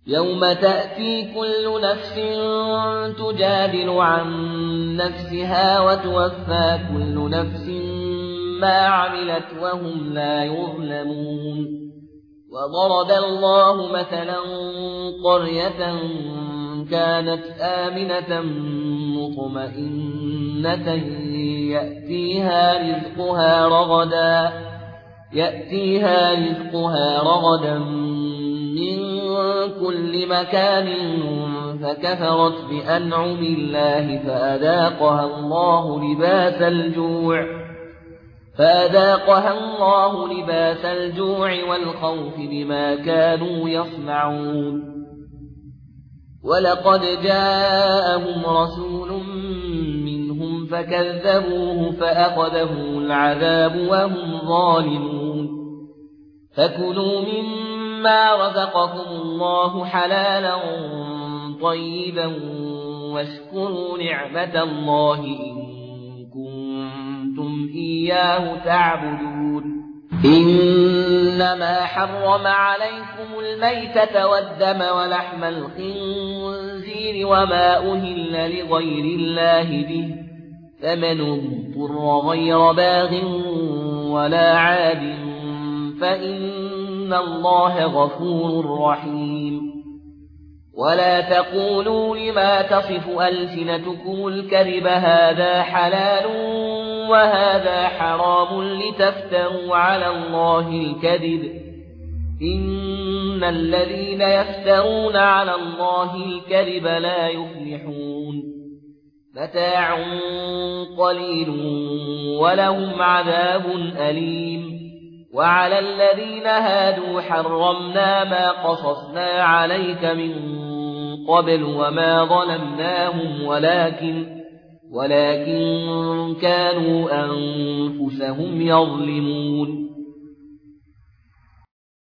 يوم تأتي كل نفس تجادل عن نفسها وتوفى كل نفس ما عملت وهم لا يظلمون وضرب الله مثلا قرية كانت آمنة مطمئنة يأتيها رزقها رغدا من كل مكان فكفرت بأنعم الله فأذاقها الله لباس الجوع والخوف بما كانوا يصنعون ولقد جاءهم رسول منهم فكذبوه فأخذهم العذاب وهم ظالمون فكلوا مما رزقكم الله حلالا طيبا واشكروا نعمة الله إن كنتم إياه تعبدون إنما حرم عليكم الميتة والدم ولحم الخنزير وما أهل لغير الله به فمن اضطر غير باغ ولا عاد فإن الله غفور رحيم ولا تقولوا لما تصف ألسنتكم الكذب هذا حلال وهذا حرام لتفتروا على الله الكذب إن الذين يفترون على الله الكذب لا يفلحون متاع قليل ولهم عذاب أليم وعلى الذين هادوا حرمنا ما قصصنا عليك من قبل وما ظلمناهم ولكن كانوا أنفسهم يظلمون